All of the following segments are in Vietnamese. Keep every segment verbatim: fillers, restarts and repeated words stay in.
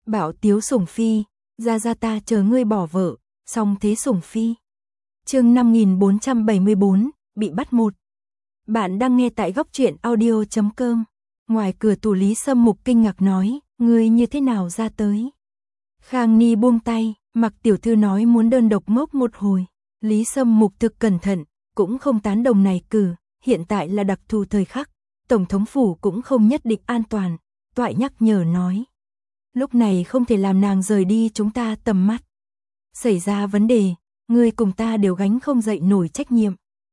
Bảo tiếu sủng phi, ra ra ta chờ ngươi bỏ vợ, xong thế sủng phi. Chương năm nghìn bốn trăm bảy mươi bốn, bị bắt một. Bạn đang nghe tại góc truyện audio chấm com. Ngoài cửa tủ Lý Sâm Mục kinh ngạc nói, ngươi như thế nào ra tới? Khang Ni buông tay, Mặc tiểu thư nói muốn đơn độc ngốc một hồi. Lý Sâm Mục thực cẩn thận, cũng không tán đồng này cử, hiện tại là đặc thù thời khắc, tổng thống phủ cũng không nhất định an toàn, toại nhắc nhở nói. Lúc này không thể làm nàng rời đi chúng ta tầm mắt. Xảy ra vấn đề, ngươi cùng ta đều gánh không dậy nổi trách nhiệm.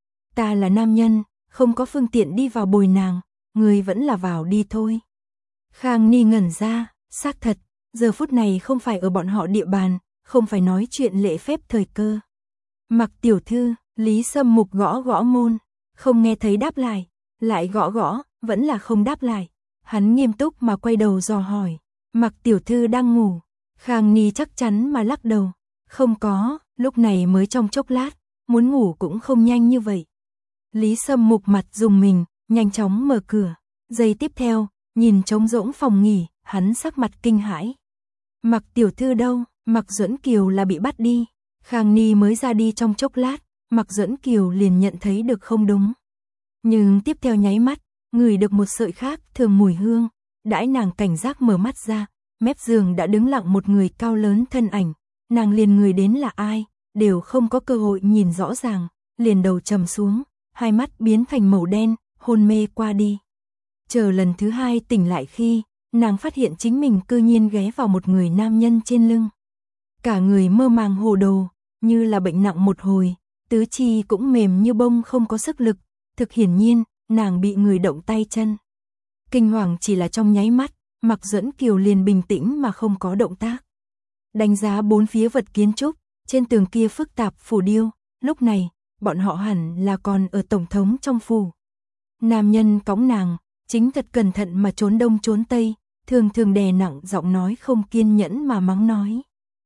Ta là nam nhân, không có phương tiện đi vào bồi nàng, ngươi vẫn là vào đi thôi. Khang Ni ngẩn ra, xác thật, giờ phút này không phải ở bọn họ địa bàn, không phải nói chuyện lễ phép thời cơ. Mặc tiểu thư, Lý Sâm Mục gõ gõ môn, không nghe thấy đáp lại, lại gõ gõ, vẫn là không đáp lại. Hắn nghiêm túc mà quay đầu dò hỏi, Mặc tiểu thư đang ngủ. Khang Ni chắc chắn mà lắc đầu, không có, lúc này mới trong chốc lát, muốn ngủ cũng không nhanh như vậy. Lý Sâm Mục mặt dùng mình, nhanh chóng mở cửa, giây tiếp theo, nhìn trống rỗng phòng nghỉ, hắn sắc mặt kinh hãi. Mặc tiểu thư đâu? Mặc Duẫn Kiều là bị bắt đi. Khang Ni mới ra đi trong chốc lát, Mặc Duẫn Kiều liền nhận thấy được không đúng. Nhưng tiếp theo nháy mắt, ngửi được một sợi khác thường mùi hương, đãi nàng cảnh giác mở mắt ra, mép giường đã đứng lặng một người cao lớn thân ảnh, nàng liền người đến là ai, đều không có cơ hội nhìn rõ ràng, liền đầu trầm xuống, hai mắt biến thành màu đen, hôn mê qua đi. Chờ lần thứ hai tỉnh lại khi, nàng phát hiện chính mình cư nhiên ghé vào một người nam nhân trên lưng. Cả người mơ màng hồ đồ, như là bệnh nặng một hồi, tứ chi cũng mềm như bông không có sức lực, thực hiển nhiên, nàng bị người động tay chân. Kinh hoàng chỉ là trong nháy mắt, Mặc Duẫn Kiều liền bình tĩnh mà không có động tác. Đánh giá bốn phía vật kiến trúc, trên tường kia phức tạp phù điêu, lúc này, bọn họ hẳn là còn ở tổng thống trong phủ. Nam nhân cõng nàng, chính thật cẩn thận mà trốn đông trốn tây, thường thường đè nặng giọng nói không kiên nhẫn mà mắng nói.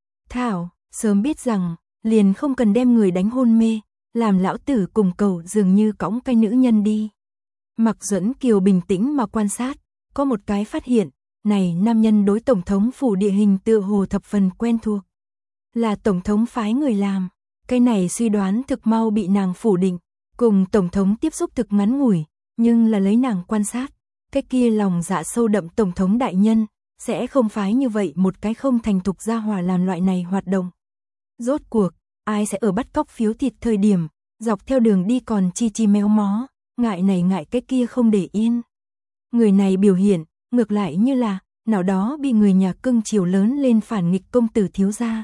Thảo, sớm biết rằng, liền không cần đem người đánh hôn mê, làm lão tử cùng cầu dường như cõng cái nữ nhân đi. Mặc Duẫn Kiều bình tĩnh mà quan sát, có một cái phát hiện, này nam nhân đối tổng thống phủ địa hình tựa hồ thập phần quen thuộc. Là tổng thống phái người làm, cái này suy đoán thực mau bị nàng phủ định, cùng tổng thống tiếp xúc thực ngắn ngủi, nhưng là lấy nàng quan sát, cái kia lòng dạ sâu đậm tổng thống đại nhân, sẽ không phái như vậy một cái không thành thục gia hỏa làm loại này hoạt động. Rốt cuộc, ai sẽ ở bắt cóc phiếu thịt thời điểm, dọc theo đường đi còn chi chi méo mó, ngại này ngại cái kia không để yên. Người này biểu hiện, ngược lại như là, nào đó bị người nhà cưng chiều lớn lên phản nghịch công tử thiếu gia.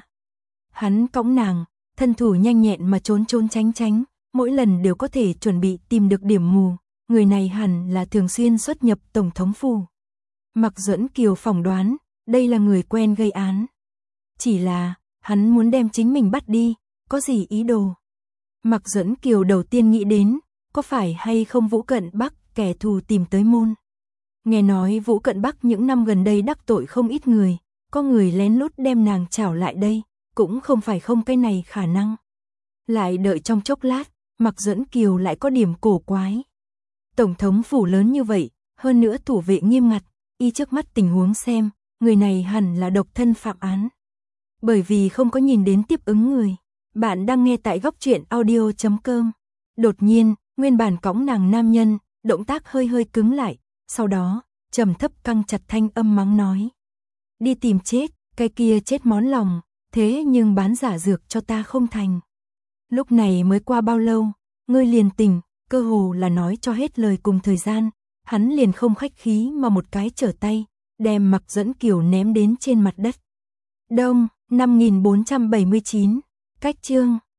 Hắn cõng nàng, thân thủ nhanh nhẹn mà trốn trốn tránh tránh, mỗi lần đều có thể chuẩn bị tìm được điểm mù, người này hẳn là thường xuyên xuất nhập tổng thống phủ. Mặc Duẫn Kiều phỏng đoán, đây là người quen gây án. Chỉ là, hắn muốn đem chính mình bắt đi, có gì ý đồ? Mặc Duẫn Kiều đầu tiên nghĩ đến, có phải hay không Vũ Cận Bắc kẻ thù tìm tới môn. Nghe nói Vũ Cận Bắc những năm gần đây đắc tội không ít người, có người lén lút đem nàng trảo lại đây, cũng không phải không cái này khả năng. Lại đợi trong chốc lát, Mặc Duẫn Kiều lại có điểm cổ quái. Tổng thống phủ lớn như vậy, hơn nữa thủ vệ nghiêm ngặt, y trước mắt tình huống xem, người này hẳn là độc thân phạm án. Bởi vì không có nhìn đến tiếp ứng người, bạn đang nghe tại góc truyện audio chấm com. Đột nhiên, nguyên bản cõng nàng nam nhân, động tác hơi hơi cứng lại, sau đó, trầm thấp căng chặt thanh âm mắng nói. Đi tìm chết, cái kia chết món lòng, thế nhưng bán giả dược cho ta không thành. Lúc này mới qua bao lâu, ngươi liền tỉnh, cơ hồ là nói cho hết lời cùng thời gian, hắn liền không khách khí mà một cái trở tay, đem Mặc Duẫn Kiều ném đến trên mặt đất. Đông, năm nghìn bốn trăm bảy mươi chín, cách chương